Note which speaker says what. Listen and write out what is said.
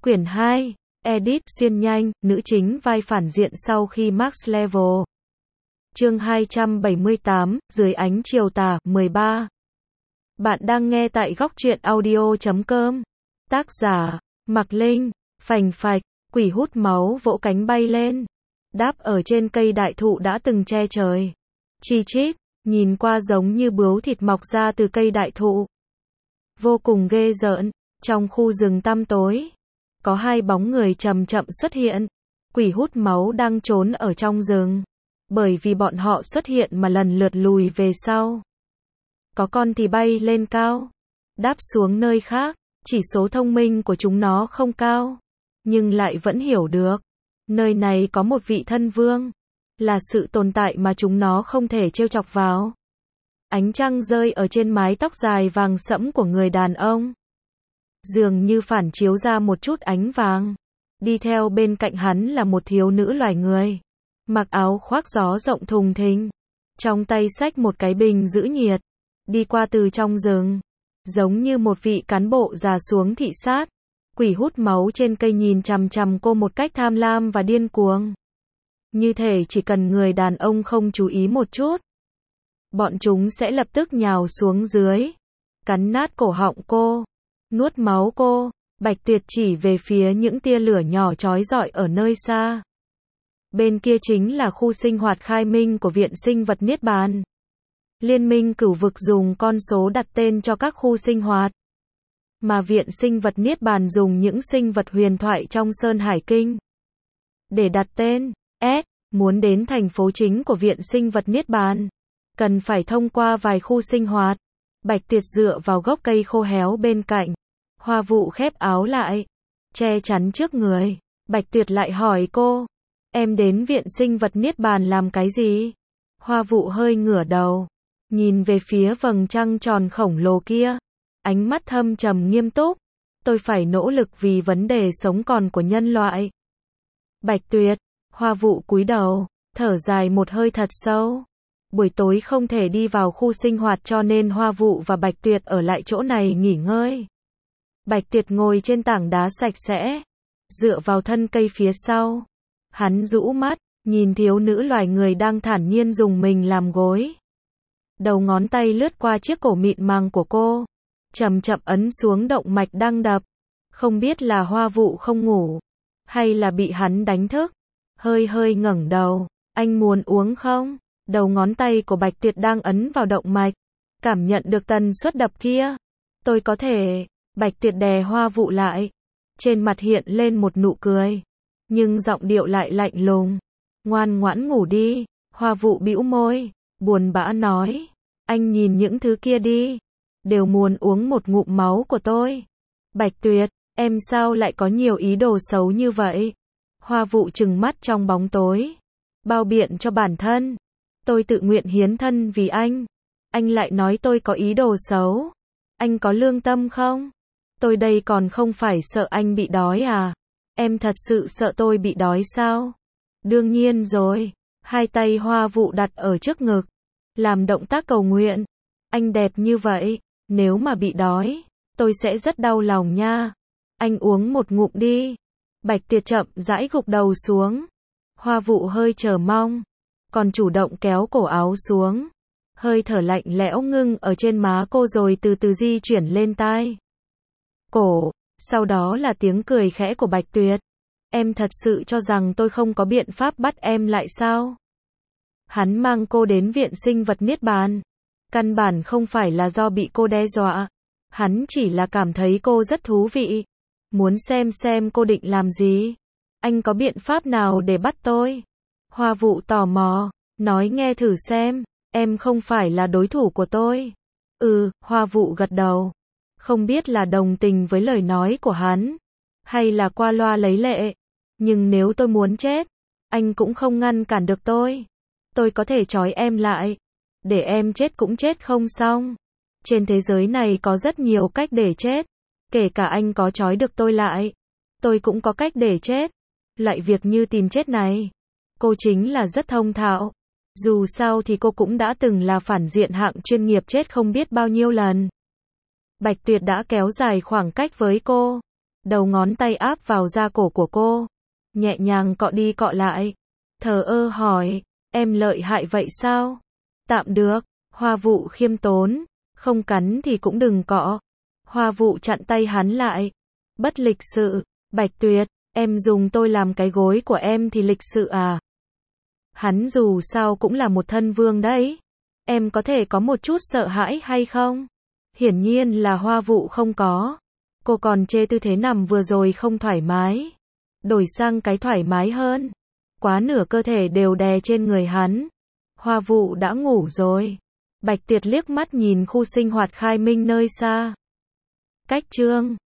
Speaker 1: Quyển 2, edit xuyên nhanh, nữ chính vai phản diện sau khi max level. Chương 278, dưới ánh chiều tà, 13. Bạn đang nghe tại góc truyện audio.com. Tác giả, Mạc Linh. Phành phạch, quỷ hút máu vỗ cánh bay lên. Đáp ở trên cây đại thụ đã từng che trời. Chi chít, nhìn qua giống như bướu thịt mọc ra từ cây đại thụ. Vô cùng ghê rợn, trong khu rừng tăm tối. Có hai bóng người chậm chậm xuất hiện. Quỷ hút máu đang trốn ở trong rừng. Bởi vì bọn họ xuất hiện mà lần lượt lùi về sau. Có con thì bay lên cao, đáp xuống nơi khác. Chỉ số thông minh của chúng nó không cao, nhưng lại vẫn hiểu được. Nơi này có một vị thân vương, là sự tồn tại mà chúng nó không thể trêu chọc vào. Ánh trăng rơi ở trên mái tóc dài vàng sẫm của người đàn ông. Dường như phản chiếu ra một chút ánh vàng. Đi theo bên cạnh hắn là một thiếu nữ loài người. Mặc áo khoác gió rộng thùng thình. Trong tay xách một cái bình giữ nhiệt. Đi qua từ trong rừng. Giống như một vị cán bộ già xuống thị sát. Quỷ hút máu trên cây nhìn chằm chằm cô một cách tham lam và điên cuồng. Như thể chỉ cần người đàn ông không chú ý một chút, bọn chúng sẽ lập tức nhào xuống dưới. Cắn nát cổ họng cô. Nuốt máu cô. Bạch Tuyệt chỉ về phía những tia lửa nhỏ chói rọi ở nơi xa. Bên kia chính là khu sinh hoạt khai minh của Viện Sinh vật Niết Bàn. Liên minh cửu vực dùng con số đặt tên cho các khu sinh hoạt. Mà Viện Sinh vật Niết Bàn dùng những sinh vật huyền thoại trong Sơn Hải Kinh để đặt tên. Muốn đến thành phố chính của Viện Sinh vật Niết Bàn, cần phải thông qua vài khu sinh hoạt. Bạch Tuyệt dựa vào gốc cây khô héo bên cạnh. Hoa Vụ khép áo lại, che chắn trước người. Bạch Tuyệt lại hỏi cô, em đến Viện Sinh vật Niết Bàn làm cái gì? Hoa Vụ hơi ngửa đầu, nhìn về phía vầng trăng tròn khổng lồ kia. Ánh mắt thâm trầm nghiêm túc. Tôi phải nỗ lực vì vấn đề sống còn của nhân loại. Bạch Tuyệt. Hoa Vụ cúi đầu, thở dài một hơi thật sâu. Buổi tối không thể đi vào khu sinh hoạt cho nên Hoa Vụ và Bạch Tuyệt ở lại chỗ này nghỉ ngơi. Bạch Tuyệt ngồi trên tảng đá sạch sẽ, dựa vào thân cây phía sau. Hắn rũ mắt, nhìn thiếu nữ loài người đang thản nhiên dùng mình làm gối. Đầu ngón tay lướt qua chiếc cổ mịn màng của cô, chậm chậm ấn xuống động mạch đang đập. Không biết là Hoa Vụ không ngủ, hay là bị hắn đánh thức. Hơi hơi ngẩng đầu, anh muốn uống không? Đầu ngón tay của Bạch Tuyệt đang ấn vào động mạch, cảm nhận được tần suất đập kia. Tôi có thể. Bạch Tuyệt đè Hoa Vụ lại, trên mặt hiện lên một nụ cười, nhưng giọng điệu lại lạnh lùng. Ngoan ngoãn ngủ đi. Hoa Vụ bĩu môi, buồn bã nói, anh nhìn những thứ kia đi, đều muốn uống một ngụm máu của tôi. Bạch Tuyệt, em sao lại có nhiều ý đồ xấu như vậy? Hoa Vụ trừng mắt trong bóng tối, bao biện cho bản thân. Tôi tự nguyện hiến thân vì anh. Anh lại nói tôi có ý đồ xấu. Anh có lương tâm không? Tôi đây còn không phải sợ anh bị đói à? Em thật sự sợ tôi bị đói sao? Đương nhiên rồi. Hai tay Hoa Vụ đặt ở trước ngực, làm động tác cầu nguyện. Anh đẹp như vậy, nếu mà bị đói, tôi sẽ rất đau lòng nha. Anh uống một ngụm đi. Bạch Tuyệt chậm rãi gục đầu xuống. Hoa Vụ hơi chờ mong, còn chủ động kéo cổ áo xuống. Hơi thở lạnh lẽo ngưng ở trên má cô rồi từ từ di chuyển lên tai cổ. Sau đó là tiếng cười khẽ của Bạch Tuyệt. Em thật sự cho rằng tôi không có biện pháp bắt em lại sao? Hắn mang cô đến Viện Sinh vật Niết Bàn, căn bản không phải là do bị cô đe dọa. Hắn chỉ là cảm thấy cô rất thú vị, muốn xem cô định làm gì. Anh có biện pháp nào để bắt tôi? Hoa Vụ tò mò, nói nghe thử xem, em không phải là đối thủ của tôi. Hoa Vụ gật đầu. Không biết là đồng tình với lời nói của hắn, hay là qua loa lấy lệ. Nhưng nếu tôi muốn chết, anh cũng không ngăn cản được tôi. Tôi có thể trói em lại, để em chết cũng chết không xong. Trên thế giới này có rất nhiều cách để chết. Kể cả anh có trói được tôi lại, tôi cũng có cách để chết. Loại việc như tìm chết này, cô chính là rất thông thạo. Dù sao thì cô cũng đã từng là phản diện hạng chuyên nghiệp chết không biết bao nhiêu lần. Bạch Tuyệt đã kéo dài khoảng cách với cô. Đầu ngón tay áp vào da cổ của cô, nhẹ nhàng cọ đi cọ lại. Thờ ơ hỏi, em lợi hại vậy sao? Tạm được, Hoa Vụ khiêm tốn, không cắn thì cũng đừng cọ. Hoa Vụ chặn tay hắn lại. Bất lịch sự, Bạch Tuyệt, em dùng tôi làm cái gối của em thì lịch sự à? Hắn dù sao cũng là một thân vương đấy. Em có thể có một chút sợ hãi hay không? Hiển nhiên là Hoa Vụ không có. Cô còn chê tư thế nằm vừa rồi không thoải mái. Đổi sang cái thoải mái hơn. Quá nửa cơ thể đều đè trên người hắn. Hoa Vụ đã ngủ rồi. Bạch Tuyệt liếc mắt nhìn khu sinh hoạt khai minh nơi xa. Cách chương